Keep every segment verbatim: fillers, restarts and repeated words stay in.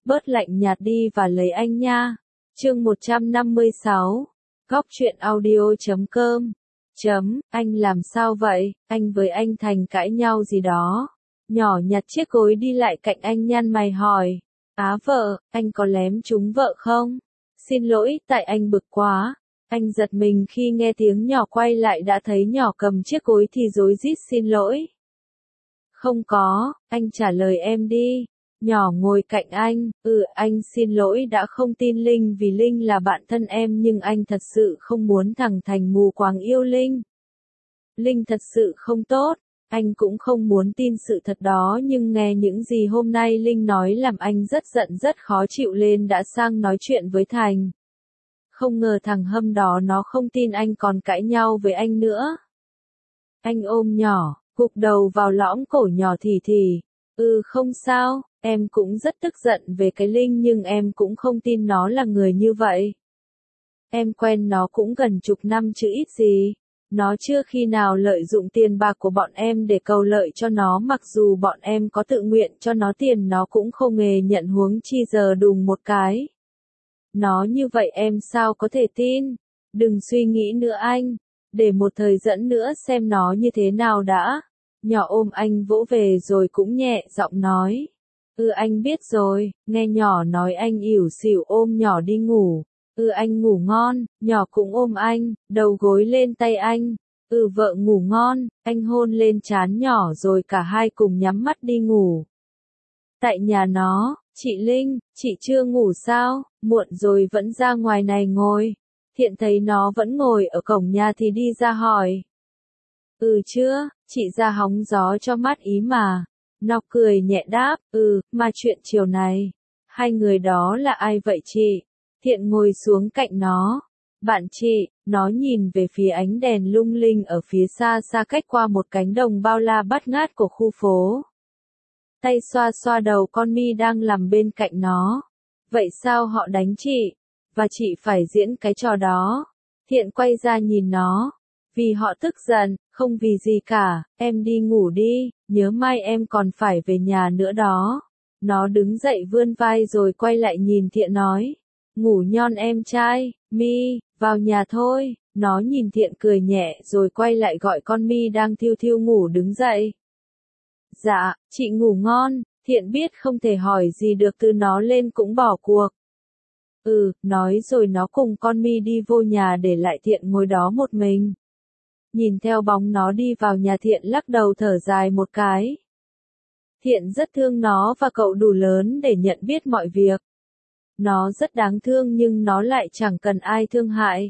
bớt lạnh nhạt đi và lấy anh nha. Chương một trăm năm mươi sáu. Góc truyện audio chấm com. Chấm, anh làm sao vậy, anh với anh Thành cãi nhau gì đó. Nhỏ nhặt chiếc gối đi lại cạnh anh nhăn mày hỏi. Á vợ, anh có lém trúng vợ không? Xin lỗi, tại anh bực quá. Anh giật mình khi nghe tiếng nhỏ quay lại đã thấy nhỏ cầm chiếc gối thì rối rít xin lỗi. Không có, anh trả lời em đi. Nhỏ ngồi cạnh anh, ừ anh xin lỗi đã không tin Linh vì Linh là bạn thân em nhưng anh thật sự không muốn thằng Thành mù quáng yêu Linh. Linh thật sự không tốt, anh cũng không muốn tin sự thật đó nhưng nghe những gì hôm nay Linh nói làm anh rất giận rất khó chịu lên đã sang nói chuyện với Thành. Không ngờ thằng Hâm đó nó không tin anh còn cãi nhau với anh nữa. Anh ôm nhỏ, gục đầu vào lõm cổ nhỏ thì thì, ừ không sao. Em cũng rất tức giận về cái Linh nhưng em cũng không tin nó là người như vậy. Em quen nó cũng gần chục năm chứ ít gì. Nó chưa khi nào lợi dụng tiền bạc của bọn em để cầu lợi cho nó mặc dù bọn em có tự nguyện cho nó tiền nó cũng không hề nhận huống chi giờ đùng một cái. Nó như vậy em sao có thể tin. Đừng suy nghĩ nữa anh. Để một thời dẫn nữa xem nó như thế nào đã. Nhỏ ôm anh vỗ về rồi cũng nhẹ giọng nói. Ừ anh biết rồi, nghe nhỏ nói anh ỉu xỉu ôm nhỏ đi ngủ. Ừ anh ngủ ngon, nhỏ cũng ôm anh, đầu gối lên tay anh. Ừ vợ ngủ ngon, anh hôn lên trán nhỏ rồi cả hai cùng nhắm mắt đi ngủ. Tại nhà nó, chị Linh, chị chưa ngủ sao, muộn rồi vẫn ra ngoài này ngồi. Thiện thấy nó vẫn ngồi ở cổng nhà thì đi ra hỏi. Ừ chưa, chị ra hóng gió cho mát ý mà. Nó cười nhẹ đáp, ừ, mà chuyện chiều này, hai người đó là ai vậy chị? Thiện ngồi xuống cạnh nó. Bạn chị, nó nhìn về phía ánh đèn lung linh ở phía xa xa cách qua một cánh đồng bao la bát ngát của khu phố. Tay xoa xoa đầu con mi đang nằm bên cạnh nó. Vậy sao họ đánh chị? Và chị phải diễn cái trò đó. Thiện quay ra nhìn nó. Vì họ tức giận, không vì gì cả, em đi ngủ đi, nhớ mai em còn phải về nhà nữa đó. Nó đứng dậy vươn vai rồi quay lại nhìn Thiện nói. Ngủ ngon em trai, Mi, vào nhà thôi. Nó nhìn Thiện cười nhẹ rồi quay lại gọi con Mi đang thiêu thiêu ngủ đứng dậy. Dạ, chị ngủ ngon, Thiện biết không thể hỏi gì được từ nó lên cũng bỏ cuộc. Ừ, nói rồi nó cùng con Mi đi vô nhà để lại Thiện ngồi đó một mình. Nhìn theo bóng nó đi vào nhà Thiện lắc đầu thở dài một cái. Thiện rất thương nó và cậu đủ lớn để nhận biết mọi việc. Nó rất đáng thương nhưng nó lại chẳng cần ai thương hại.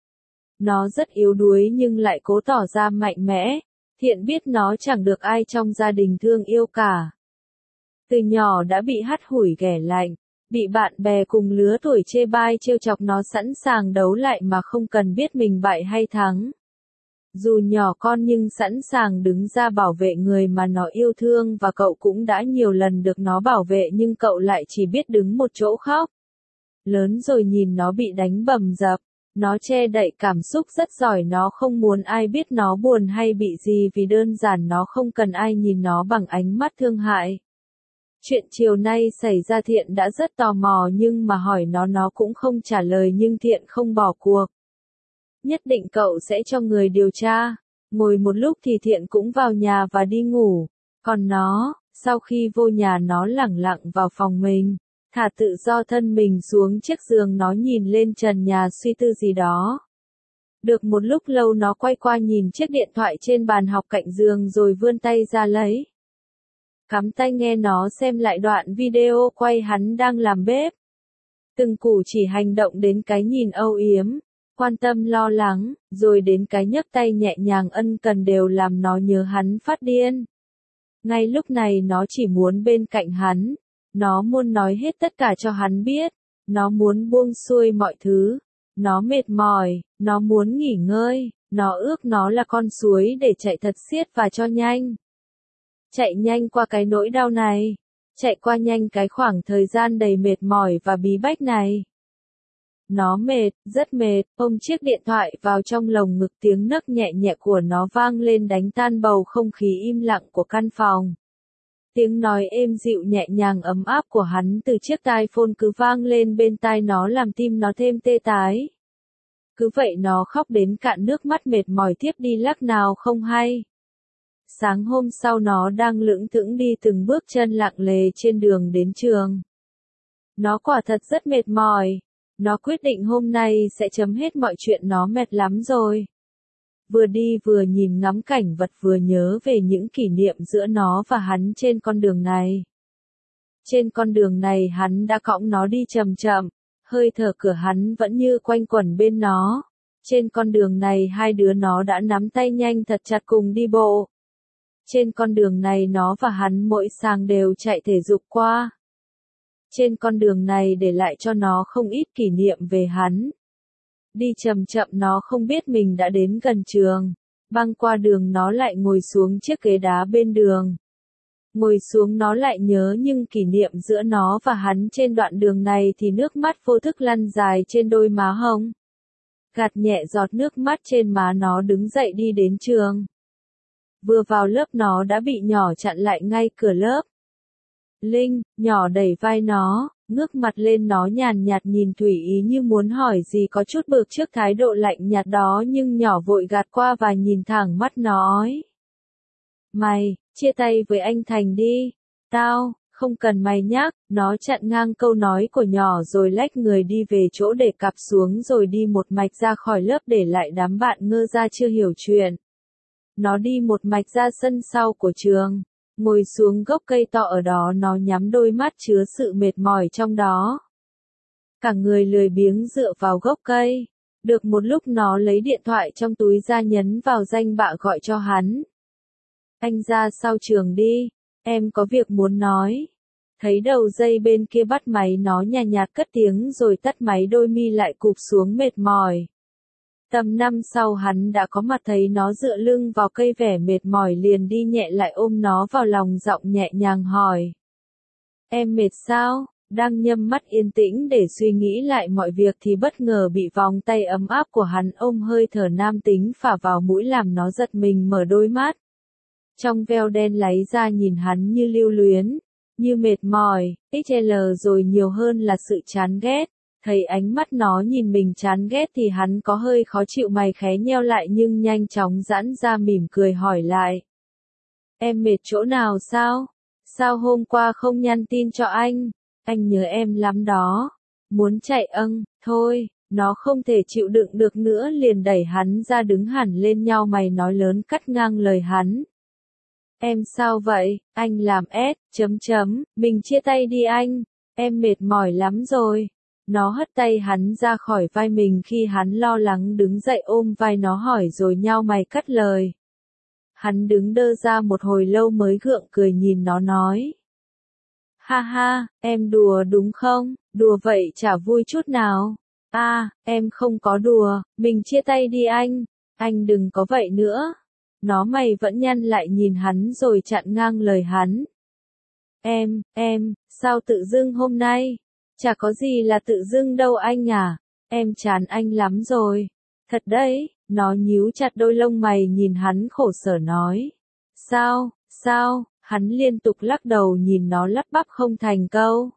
Nó rất yếu đuối nhưng lại cố tỏ ra mạnh mẽ. Thiện biết nó chẳng được ai trong gia đình thương yêu cả. Từ nhỏ đã bị hắt hủi ghẻ lạnh, bị bạn bè cùng lứa tuổi chê bai trêu chọc nó sẵn sàng đấu lại mà không cần biết mình bại hay thắng. Dù nhỏ con nhưng sẵn sàng đứng ra bảo vệ người mà nó yêu thương và cậu cũng đã nhiều lần được nó bảo vệ nhưng cậu lại chỉ biết đứng một chỗ khóc. Lớn rồi nhìn nó bị đánh bầm dập, nó che đậy cảm xúc rất giỏi nó không muốn ai biết nó buồn hay bị gì vì đơn giản nó không cần ai nhìn nó bằng ánh mắt thương hại. Chuyện chiều nay xảy ra Thiện đã rất tò mò nhưng mà hỏi nó nó cũng không trả lời nhưng Thiện không bỏ cuộc. Nhất định cậu sẽ cho người điều tra. Ngồi một lúc thì Thiện cũng vào nhà và đi ngủ. Còn nó, sau khi vô nhà nó lẳng lặng vào phòng mình, thả tự do thân mình xuống chiếc giường nó nhìn lên trần nhà suy tư gì đó. Được một lúc lâu nó quay qua nhìn chiếc điện thoại trên bàn học cạnh giường rồi vươn tay ra lấy. Cắm tai nghe nó xem lại đoạn video quay hắn đang làm bếp. Từng cử chỉ hành động đến cái nhìn âu yếm, quan tâm lo lắng, rồi đến cái nhấc tay nhẹ nhàng ân cần đều làm nó nhớ hắn phát điên. Ngay lúc này nó chỉ muốn bên cạnh hắn, nó muốn nói hết tất cả cho hắn biết, nó muốn buông xuôi mọi thứ, nó mệt mỏi, nó muốn nghỉ ngơi, nó ước nó là con suối để chạy thật xiết và cho nhanh. Chạy nhanh qua cái nỗi đau này, chạy qua nhanh cái khoảng thời gian đầy mệt mỏi và bí bách này. Nó mệt, rất mệt, ôm chiếc điện thoại vào trong lồng ngực tiếng nấc nhẹ nhẹ của nó vang lên đánh tan bầu không khí im lặng của căn phòng. Tiếng nói êm dịu nhẹ nhàng ấm áp của hắn từ chiếc tai phone cứ vang lên bên tai nó làm tim nó thêm tê tái. Cứ vậy nó khóc đến cạn nước mắt mệt mỏi tiếp đi lắc nào không hay. Sáng hôm sau nó đang lững thững đi từng bước chân lặng lề trên đường đến trường. Nó quả thật rất mệt mỏi. Nó quyết định hôm nay sẽ chấm hết mọi chuyện, nó mệt lắm rồi. Vừa đi vừa nhìn ngắm cảnh vật vừa nhớ về những kỷ niệm giữa nó và hắn trên con đường này. Trên con đường này hắn đã cõng nó đi chậm chậm, hơi thở của hắn vẫn như quanh quẩn bên nó. Trên con đường này hai đứa nó đã nắm tay nhanh thật chặt cùng đi bộ. Trên con đường này nó và hắn mỗi sáng đều chạy thể dục qua. Trên con đường này để lại cho nó không ít kỷ niệm về hắn. Đi chậm chậm nó không biết mình đã đến gần trường. Băng qua đường nó lại ngồi xuống chiếc ghế đá bên đường. Ngồi xuống nó lại nhớ những kỷ niệm giữa nó và hắn trên đoạn đường này thì nước mắt vô thức lăn dài trên đôi má hồng. Gạt nhẹ giọt nước mắt trên má nó đứng dậy đi đến trường. Vừa vào lớp nó đã bị nhỏ chặn lại ngay cửa lớp. Linh, nhỏ đẩy vai nó, ngước mặt lên nó nhàn nhạt nhìn Thủy Ý như muốn hỏi gì có chút bực trước thái độ lạnh nhạt đó nhưng nhỏ vội gạt qua và nhìn thẳng mắt nó nói. Mày, chia tay với anh Thành đi. Tao, không cần mày nhắc, nó chặn ngang câu nói của nhỏ rồi lách người đi về chỗ để cặp xuống rồi đi một mạch ra khỏi lớp để lại đám bạn ngơ ra chưa hiểu chuyện. Nó đi một mạch ra sân sau của trường. Ngồi xuống gốc cây to ở đó nó nhắm đôi mắt chứa sự mệt mỏi trong đó. Cả người lười biếng dựa vào gốc cây. Được một lúc nó lấy điện thoại trong túi ra nhấn vào danh bạ gọi cho hắn. Anh ra sau trường đi, em có việc muốn nói. Thấy đầu dây bên kia bắt máy nó nhàn nhạt cất tiếng rồi tắt máy, đôi mi lại cụp xuống mệt mỏi. Tầm năm sau hắn đã có mặt, thấy nó dựa lưng vào cây vẻ mệt mỏi liền đi nhẹ lại ôm nó vào lòng, giọng nhẹ nhàng hỏi. Em mệt sao? Đang nhắm mắt yên tĩnh để suy nghĩ lại mọi việc thì bất ngờ bị vòng tay ấm áp của hắn ôm, hơi thở nam tính phả vào mũi làm nó giật mình mở đôi mắt. Trong veo đen láy ra nhìn hắn như lưu luyến, như mệt mỏi, ích lờ rồi nhiều hơn là sự chán ghét. Thấy ánh mắt nó nhìn mình chán ghét thì hắn có hơi khó chịu, mày khé nheo lại nhưng nhanh chóng giãn ra mỉm cười hỏi lại. Em mệt chỗ nào sao? Sao hôm qua không nhắn tin cho anh? Anh nhớ em lắm đó. Muốn chạy âng, thôi, nó không thể chịu đựng được nữa liền đẩy hắn ra đứng hẳn lên nhau, mày nói lớn cắt ngang lời hắn. Em sao vậy? Anh làm ép, chấm chấm, mình chia tay đi anh, em mệt mỏi lắm rồi. Nó hất tay hắn ra khỏi vai mình khi hắn lo lắng đứng dậy ôm vai nó hỏi rồi nhao mày cắt lời. Hắn đứng đơ ra một hồi lâu mới gượng cười nhìn nó nói. Ha ha, em đùa đúng không? Đùa vậy chả vui chút nào. À, em không có đùa, mình chia tay đi anh. Anh đừng có vậy nữa. Nó mày vẫn nhăn lại nhìn hắn rồi chặn ngang lời hắn. Em, em, sao tự dưng hôm nay? Chả có gì là tự dưng đâu anh à. Em chán anh lắm rồi. Thật đấy, nó nhíu chặt đôi lông mày nhìn hắn khổ sở nói. Sao, sao? Hắn liên tục lắc đầu nhìn nó lắp bắp không thành câu.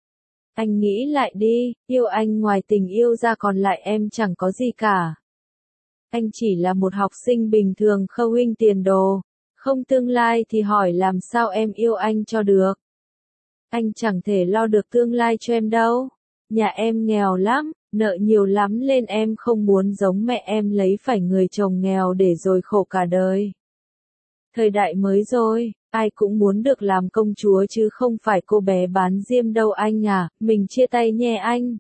Anh nghĩ lại đi, yêu anh ngoài tình yêu ra còn lại em chẳng có gì cả. Anh chỉ là một học sinh bình thường khâu huynh tiền đồ, không tương lai thì hỏi làm sao em yêu anh cho được. Anh chẳng thể lo được tương lai cho em đâu. Nhà em nghèo lắm, nợ nhiều lắm lên em không muốn giống mẹ em lấy phải người chồng nghèo để rồi khổ cả đời. Thời đại mới rồi, ai cũng muốn được làm công chúa chứ không phải cô bé bán diêm đâu anh à, mình chia tay nhé anh.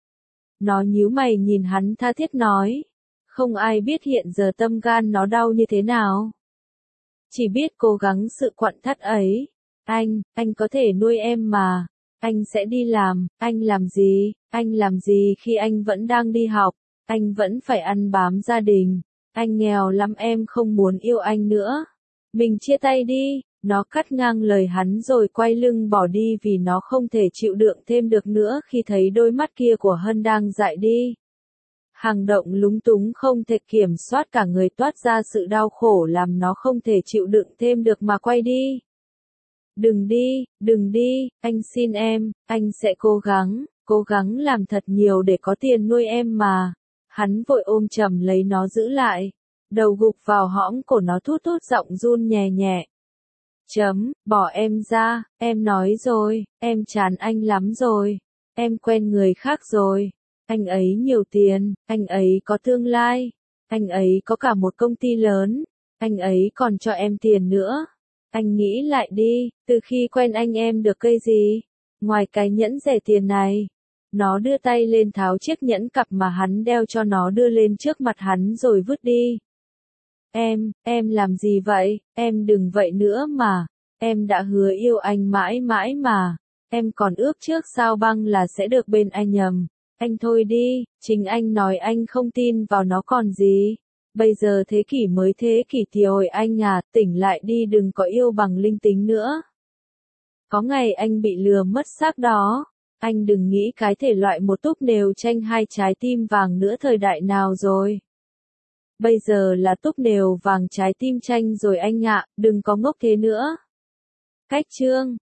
Nó nhíu mày nhìn hắn tha thiết nói. Không ai biết hiện giờ tâm gan nó đau như thế nào. Chỉ biết cố gắng sự quặn thắt ấy. Anh, anh có thể nuôi em mà. Anh sẽ đi làm, anh làm gì, anh làm gì khi anh vẫn đang đi học, anh vẫn phải ăn bám gia đình. Anh nghèo lắm em không muốn yêu anh nữa. Mình chia tay đi, nó cắt ngang lời hắn rồi quay lưng bỏ đi vì nó không thể chịu đựng thêm được nữa khi thấy đôi mắt kia của Hân đang dại đi. Hành động lúng túng không thể kiểm soát cả người toát ra sự đau khổ làm nó không thể chịu đựng thêm được mà quay đi. Đừng đi, đừng đi, anh xin em, anh sẽ cố gắng, cố gắng làm thật nhiều để có tiền nuôi em mà. Hắn vội ôm chầm lấy nó giữ lại, đầu gục vào hõm cổ nó thút thút giọng run nhẹ nhẹ. Chấm, bỏ em ra, em nói rồi, em chán anh lắm rồi, em quen người khác rồi, anh ấy nhiều tiền, anh ấy có tương lai, anh ấy có cả một công ty lớn, anh ấy còn cho em tiền nữa. Anh nghĩ lại đi, từ khi quen anh em được cây gì? Ngoài cái nhẫn rẻ tiền này. Nó đưa tay lên tháo chiếc nhẫn cặp mà hắn đeo cho nó đưa lên trước mặt hắn rồi vứt đi. Em, em làm gì vậy? Em đừng vậy nữa mà. Em đã hứa yêu anh mãi mãi mà. Em còn ước trước sao băng là sẽ được bên anh nhầm. Anh thôi đi, chính anh nói anh không tin vào nó còn gì. Bây giờ thế kỷ mới thế kỷ thì hồi anh à, tỉnh lại đi đừng có yêu bằng linh tính nữa. Có ngày anh bị lừa mất xác đó. Anh đừng nghĩ cái thể loại một túp nều tranh hai trái tim vàng nữa thời đại nào rồi. Bây giờ là túp nều vàng trái tim tranh rồi anh ạ, đừng có ngốc thế nữa. Cách chương